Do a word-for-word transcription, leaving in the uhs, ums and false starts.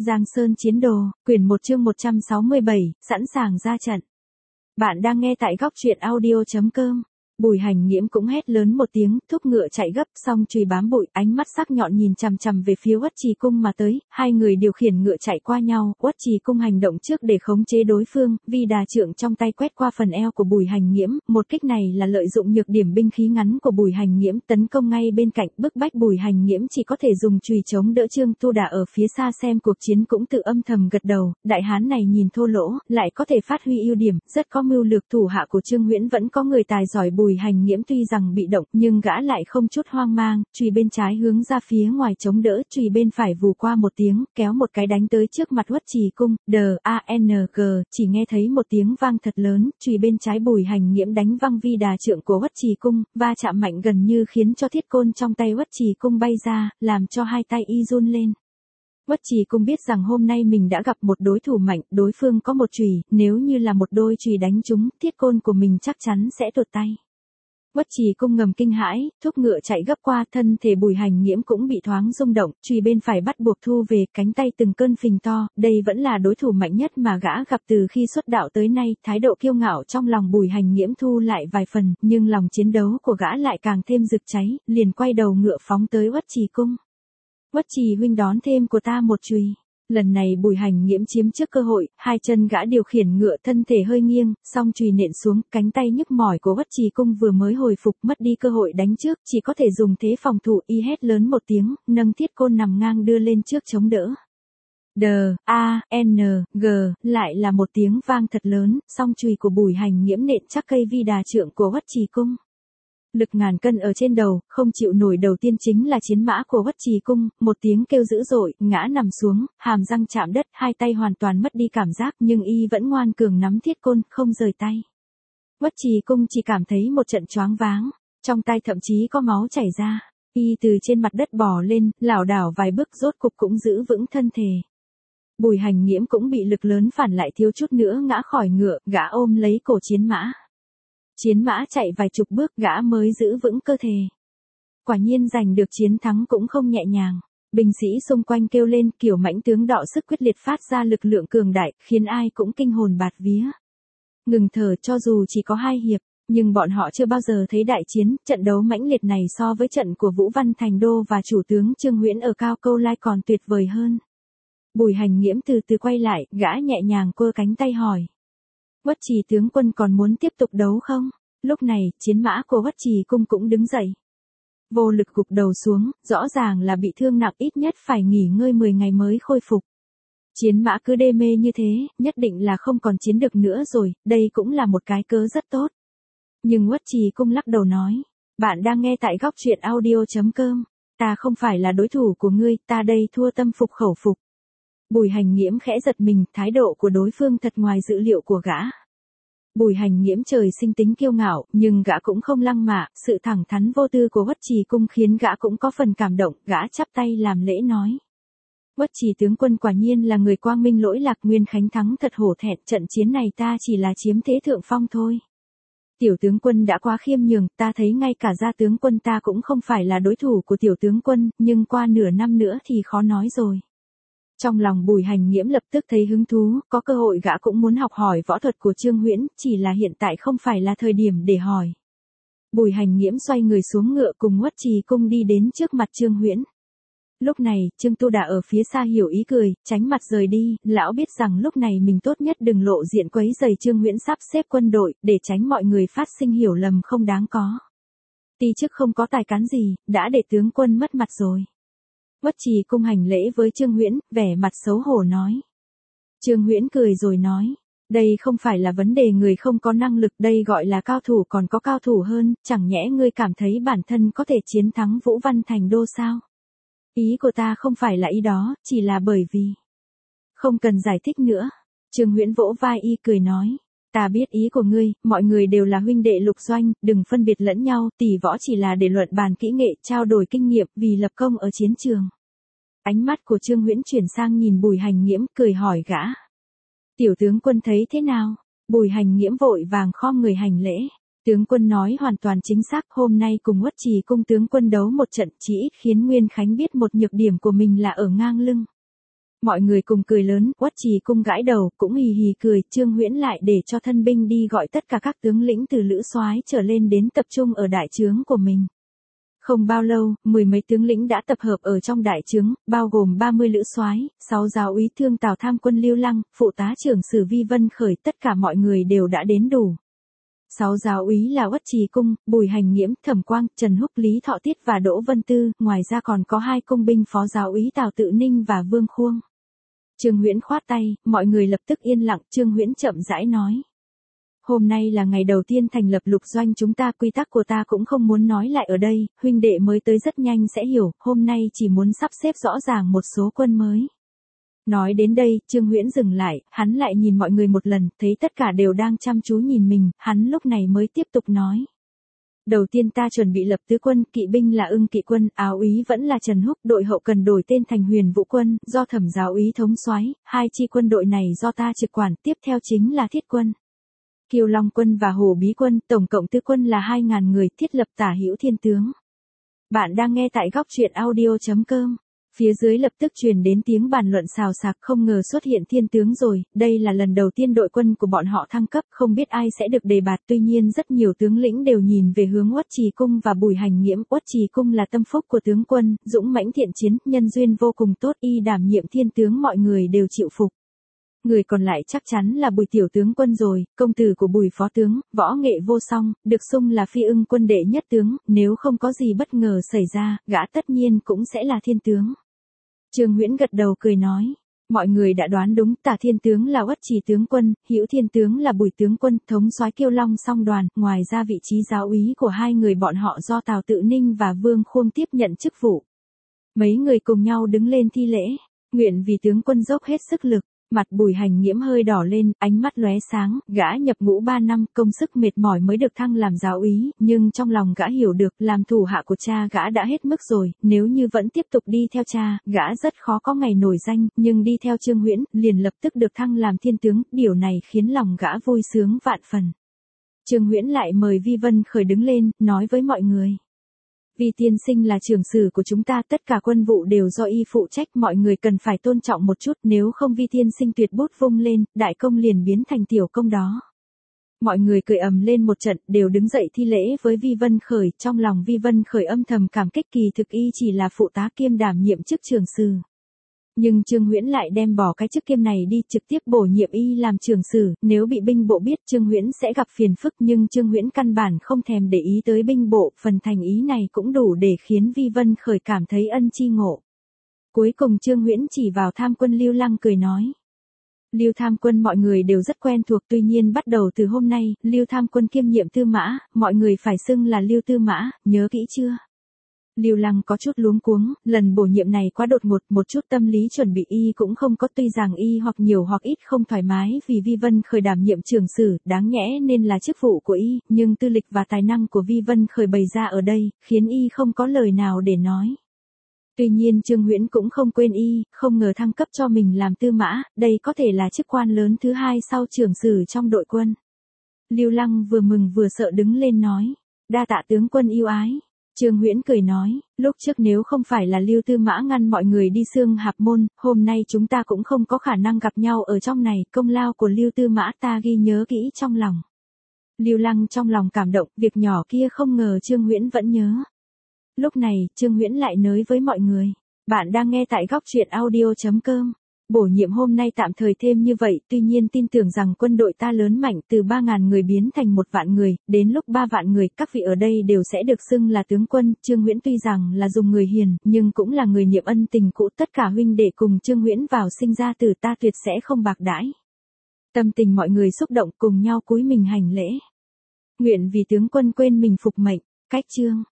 Giang Sơn Chiến Đồ, quyển một chương một trăm sáu mươi bảy, sẵn sàng ra trận. Bạn đang nghe tại góc truyện audio chấm com. Bùi Hành Nghiễm cũng hét lớn một tiếng, thúc ngựa chạy gấp, song chùy bám bụi, ánh mắt sắc nhọn nhìn chằm chằm về phía Uất Trì Cung mà tới, hai người điều khiển ngựa chạy qua nhau, Uất Trì Cung hành động trước để khống chế đối phương, Vi Đà trượng trong tay quét qua phần eo của Bùi Hành Nghiễm, một kích này là lợi dụng nhược điểm binh khí ngắn của Bùi Hành Nghiễm, tấn công ngay bên cạnh, bức bách Bùi Hành Nghiễm chỉ có thể dùng chùy chống đỡ. Trương Tu Đà ở phía xa xem cuộc chiến cũng tự âm thầm gật đầu, đại hán này nhìn thô lỗ, lại có thể phát huy ưu điểm, rất có mưu lược. Thủ hạ của Trương Huyễn vẫn có người tài giỏi. Bùi Hành Nghiễm tuy rằng bị động, nhưng gã lại không chút hoang mang, chùy bên trái hướng ra phía ngoài chống đỡ, chùy bên phải vù qua một tiếng, kéo một cái đánh tới trước mặt Uất Trì Cung, D A N G, chỉ nghe thấy một tiếng vang thật lớn, chùy bên trái Bùi Hành Nghiễm đánh văng Vi Đà trượng của Uất Trì Cung, va chạm mạnh gần như khiến cho thiết côn trong tay Uất Trì Cung bay ra, làm cho hai tay y run lên. Uất Trì Cung biết rằng hôm nay mình đã gặp một đối thủ mạnh, đối phương có một chùy, nếu như là một đôi chùy đánh trúng, thiết côn của mình chắc chắn sẽ tuột tay. Uất Trì Cung ngầm kinh hãi, thúc ngựa chạy gấp qua, thân thể Bùi Hành Nghiễm cũng bị thoáng rung động, chùy bên phải bắt buộc thu về, cánh tay từng cơn phình to, đây vẫn là đối thủ mạnh nhất mà gã gặp từ khi xuất đạo tới nay, thái độ kiêu ngạo trong lòng Bùi Hành Nghiễm thu lại vài phần, nhưng lòng chiến đấu của gã lại càng thêm rực cháy, liền quay đầu ngựa phóng tới Uất Trì Cung. Uất Trì huynh đón thêm của ta một chùy. Lần này Bùi Hành Nghiễm chiếm trước cơ hội, hai chân gã điều khiển ngựa, thân thể hơi nghiêng, song chùy nện xuống, cánh tay nhức mỏi của Uất Trì Cung vừa mới hồi phục, mất đi cơ hội đánh trước, chỉ có thể dùng thế phòng thủ. Y hét lớn một tiếng, nâng thiết côn nằm ngang đưa lên trước chống đỡ. D A N G, lại là một tiếng vang thật lớn, song chùy của Bùi Hành Nghiễm nện chắc cây Vi Đà trượng của Uất Trì Cung. Lực ngàn cân ở trên đầu, không chịu nổi. Đầu tiên chính là chiến mã của Uất Trì Cung, một tiếng kêu dữ dội, ngã nằm xuống, hàm răng chạm đất, hai tay hoàn toàn mất đi cảm giác, nhưng y vẫn ngoan cường nắm thiết côn, không rời tay. Uất Trì Cung chỉ cảm thấy một trận choáng váng, trong tay thậm chí có máu chảy ra, y từ trên mặt đất bò lên, lảo đảo vài bước rốt cục cũng giữ vững thân thể. Bùi Hành Nghiễm cũng bị lực lớn phản lại, thiếu chút nữa ngã khỏi ngựa, gã ôm lấy cổ chiến mã. Chiến mã chạy vài chục bước gã mới giữ vững cơ thể. Quả nhiên giành được chiến thắng cũng không nhẹ nhàng. Binh sĩ xung quanh kêu lên, kiểu mãnh tướng đọ sức quyết liệt phát ra lực lượng cường đại, khiến ai cũng kinh hồn bạt vía. Ngừng thở cho dù chỉ có hai hiệp, nhưng bọn họ chưa bao giờ thấy đại chiến, trận đấu mãnh liệt này so với trận của Vũ Văn Thành Đô và chủ tướng Trương Huyễn ở Cao Câu Lai còn tuyệt vời hơn. Bùi Hành Nghiễm từ từ quay lại, gã nhẹ nhàng quơ cánh tay hỏi. Uất Trì tướng quân còn muốn tiếp tục đấu không? Lúc này, chiến mã của Uất Trì Cung cũng đứng dậy. Vô lực gục đầu xuống, rõ ràng là bị thương nặng, ít nhất phải nghỉ ngơi mười ngày mới khôi phục. Chiến mã cứ đê mê như thế, nhất định là không còn chiến được nữa rồi, đây cũng là một cái cớ rất tốt. Nhưng Uất Trì Cung lắc đầu nói, bạn đang nghe tại góc truyện audio chấm com, ta không phải là đối thủ của ngươi, ta đây thua tâm phục khẩu phục. Bùi Hành Nghiễm khẽ giật mình, thái độ của đối phương thật ngoài dự liệu của gã. Bùi Hành Nghiễm trời sinh tính kiêu ngạo, nhưng gã cũng không lăng mạ, sự thẳng thắn vô tư của Uất Trì Cung khiến gã cũng có phần cảm động, gã chắp tay làm lễ nói. Uất Trì tướng quân quả nhiên là người quang minh lỗi lạc, Nguyên Khánh thắng thật hổ thẹn, trận chiến này ta chỉ là chiếm thế thượng phong thôi. Tiểu tướng quân đã quá khiêm nhường, ta thấy ngay cả gia tướng quân ta cũng không phải là đối thủ của tiểu tướng quân, nhưng qua nửa năm nữa thì khó nói rồi. Trong lòng Bùi Hành Nghiễm lập tức thấy hứng thú, có cơ hội gã cũng muốn học hỏi võ thuật của Trương Huyễn, chỉ là hiện tại không phải là thời điểm để hỏi. Bùi Hành Nghiễm xoay người xuống ngựa cùng Uất Trì Cung đi đến trước mặt Trương Huyễn. Lúc này, Trương Tu Đà ở phía xa hiểu ý cười, tránh mặt rời đi, lão biết rằng lúc này mình tốt nhất đừng lộ diện quấy rầy Trương Huyễn sắp xếp quân đội, để tránh mọi người phát sinh hiểu lầm không đáng có. Ti chức không có tài cán gì, đã để tướng quân mất mặt rồi. Uất Trì Cung hành lễ với Trương Huyễn, vẻ mặt xấu hổ nói. Trương Huyễn cười rồi nói, đây không phải là vấn đề người không có năng lực, đây gọi là cao thủ, còn có cao thủ hơn, chẳng nhẽ ngươi cảm thấy bản thân có thể chiến thắng Vũ Văn Thành Đô sao? Ý của ta không phải là ý đó, chỉ là bởi vì... Không cần giải thích nữa. Trương Huyễn vỗ vai y cười nói. Ta biết ý của ngươi, mọi người đều là huynh đệ lục doanh, đừng phân biệt lẫn nhau, tỷ võ chỉ là để luận bàn kỹ nghệ, trao đổi kinh nghiệm, vì lập công ở chiến trường. Ánh mắt của Trương Huyễn chuyển sang nhìn Bùi Hành Nghiễm, cười hỏi gã. Tiểu tướng quân thấy thế nào? Bùi Hành Nghiễm vội vàng khom người hành lễ. Tướng quân nói hoàn toàn chính xác, hôm nay cùng Uất Trì Cung tướng quân đấu một trận, chỉ ít khiến Nguyên Khánh biết một nhược điểm của mình là ở ngang lưng. Mọi người cùng cười lớn, Uất Trì Cung gãi đầu, cũng hì hì cười, Trương Huyễn lại để cho thân binh đi gọi tất cả các tướng lĩnh từ lữ soái trở lên đến tập trung ở đại trướng của mình. Không bao lâu, mười mấy tướng lĩnh đã tập hợp ở trong đại trướng, bao gồm ba mươi lữ soái, sáu giáo úy thương Tào tham quân Lưu Lăng, phụ tá trưởng sử Vi Vân Khởi, tất cả mọi người đều đã đến đủ. Sáu giáo úy là Uất Trì Cung, Bùi Hành Nghiễm, Thẩm Quang, Trần Húc, Lý Thọ Tiết và Đỗ Vân Tư, ngoài ra còn có hai cung binh phó giáo úy Tào Tự Ninh và Vương Khuông. Trương Huyễn khoát tay, mọi người lập tức yên lặng, Trương Huyễn chậm rãi nói. Hôm nay là ngày đầu tiên thành lập lục doanh chúng ta, quy tắc của ta cũng không muốn nói lại ở đây, huynh đệ mới tới rất nhanh sẽ hiểu, hôm nay chỉ muốn sắp xếp rõ ràng một số quân mới. Nói đến đây, Trương Huyễn dừng lại, hắn lại nhìn mọi người một lần, thấy tất cả đều đang chăm chú nhìn mình, hắn lúc này mới tiếp tục nói. Đầu tiên ta chuẩn bị lập tứ quân, kỵ binh là Ưng Kỵ quân, áo úy vẫn là Trần Húc, đội hậu cần đổi tên thành Huyền Vũ quân, do Thẩm giáo úy thống soái, hai chi quân đội này do ta trực quản, tiếp theo chính là Thiết quân, Kiêu Long quân và Hồ Bí quân, tổng cộng tứ quân là hai ngàn người, thiết lập Tả Hữu Thiên tướng. Bạn đang nghe tại góc truyện audio chấm com. Phía dưới lập tức truyền đến tiếng bàn luận xào xạc, không ngờ xuất hiện thiên tướng rồi, đây là lần đầu tiên đội quân của bọn họ thăng cấp, không biết ai sẽ được đề bạt, tuy nhiên rất nhiều tướng lĩnh đều nhìn về hướng Uất Trì Cung và Bùi Hành Nghiễm. Uất Trì Cung là tâm phúc của tướng quân, dũng mãnh thiện chiến, nhân duyên vô cùng tốt, y đảm nhiệm thiên tướng mọi người đều chịu phục. Người còn lại chắc chắn là Bùi tiểu tướng quân rồi, công tử của Bùi phó tướng, võ nghệ vô song, được xưng là Phi Ưng quân đệ nhất tướng, nếu không có gì bất ngờ xảy ra, gã tất nhiên cũng sẽ là thiên tướng. Trương Huyễn gật đầu cười nói, mọi người đã đoán đúng, Tả thiên tướng là Uất Trì tướng quân, Hữu thiên tướng là Bùi tướng quân, thống soái Kiêu Long song đoàn, ngoài ra vị trí giáo úy của hai người bọn họ do Tào Tự Ninh và Vương Khuông tiếp nhận chức vụ. Mấy người cùng nhau đứng lên thi lễ, nguyện vì tướng quân dốc hết sức lực. Mặt Bùi Hành Nghiễm hơi đỏ lên, ánh mắt lóe sáng, gã nhập ngũ ba năm, công sức mệt mỏi mới được thăng làm giáo úy, nhưng trong lòng gã hiểu được, làm thủ hạ của cha gã đã hết mức rồi, nếu như vẫn tiếp tục đi theo cha, gã rất khó có ngày nổi danh, nhưng đi theo Trương Huyễn, liền lập tức được thăng làm thiên tướng, điều này khiến lòng gã vui sướng vạn phần. Trương Huyễn lại mời Vi Vân Khởi đứng lên, nói với mọi người. Vi tiên sinh là trưởng sử của chúng ta, tất cả quân vụ đều do y phụ trách, mọi người cần phải tôn trọng một chút, nếu không Vi tiên sinh tuyệt bút vung lên, đại công liền biến thành tiểu công đó. Mọi người cười ầm lên một trận, đều đứng dậy thi lễ với Vi Vân Khởi, trong lòng Vi Vân Khởi âm thầm cảm kích, kỳ thực y chỉ là phụ tá kiêm đảm nhiệm chức trưởng sử. Nhưng Trương Huyễn lại đem bỏ cái chức kiêm này đi, trực tiếp bổ nhiệm y làm trưởng sử, nếu bị binh bộ biết Trương Huyễn sẽ gặp phiền phức, nhưng Trương Huyễn căn bản không thèm để ý tới binh bộ, phần thành ý này cũng đủ để khiến Vi Vân Khởi cảm thấy ân chi ngộ. Cuối cùng Trương Huyễn chỉ vào tham quân Lưu Lăng cười nói. Lưu tham quân mọi người đều rất quen thuộc, tuy nhiên bắt đầu từ hôm nay, Lưu tham quân kiêm nhiệm tư mã, mọi người phải xưng là Lưu tư mã, nhớ kỹ chưa? Lưu Lăng có chút luống cuống, lần bổ nhiệm này quá đột ngột, một chút tâm lý chuẩn bị y cũng không có, tuy rằng y hoặc nhiều hoặc ít không thoải mái vì Vi Vân Khởi đảm nhiệm trưởng sử, đáng nhẽ nên là chức vụ của y, nhưng tư lịch và tài năng của Vi Vân Khởi bày ra ở đây, khiến y không có lời nào để nói. Tuy nhiên Trương Huyễn cũng không quên y, không ngờ thăng cấp cho mình làm tư mã, đây có thể là chức quan lớn thứ hai sau trưởng sử trong đội quân. Lưu Lăng vừa mừng vừa sợ đứng lên nói, đa tạ tướng quân yêu ái. Trương Huyễn cười nói, lúc trước nếu không phải là Lưu Tư Mã ngăn mọi người đi Xương Hạp Môn, hôm nay chúng ta cũng không có khả năng gặp nhau ở trong này, công lao của Lưu Tư Mã ta ghi nhớ kỹ trong lòng. Lưu Lăng trong lòng cảm động, việc nhỏ kia không ngờ Trương Huyễn vẫn nhớ. Lúc này, Trương Huyễn lại nói với mọi người, bạn đang nghe tại góc truyện audio chấm com. Bổ nhiệm hôm nay tạm thời thêm như vậy, tuy nhiên tin tưởng rằng quân đội ta lớn mạnh từ ba ngàn người biến thành một vạn người, đến lúc ba vạn người, các vị ở đây đều sẽ được xưng là tướng quân. Trương Huyễn tuy rằng là dùng người hiền, nhưng cũng là người niệm ân tình cũ, tất cả huynh đệ cùng Trương Huyễn vào sinh ra tử, ta tuyệt sẽ không bạc đãi. Tâm tình mọi người xúc động, cùng nhau cúi mình hành lễ. Nguyện vì tướng quân quên mình phục mệnh. Cách chương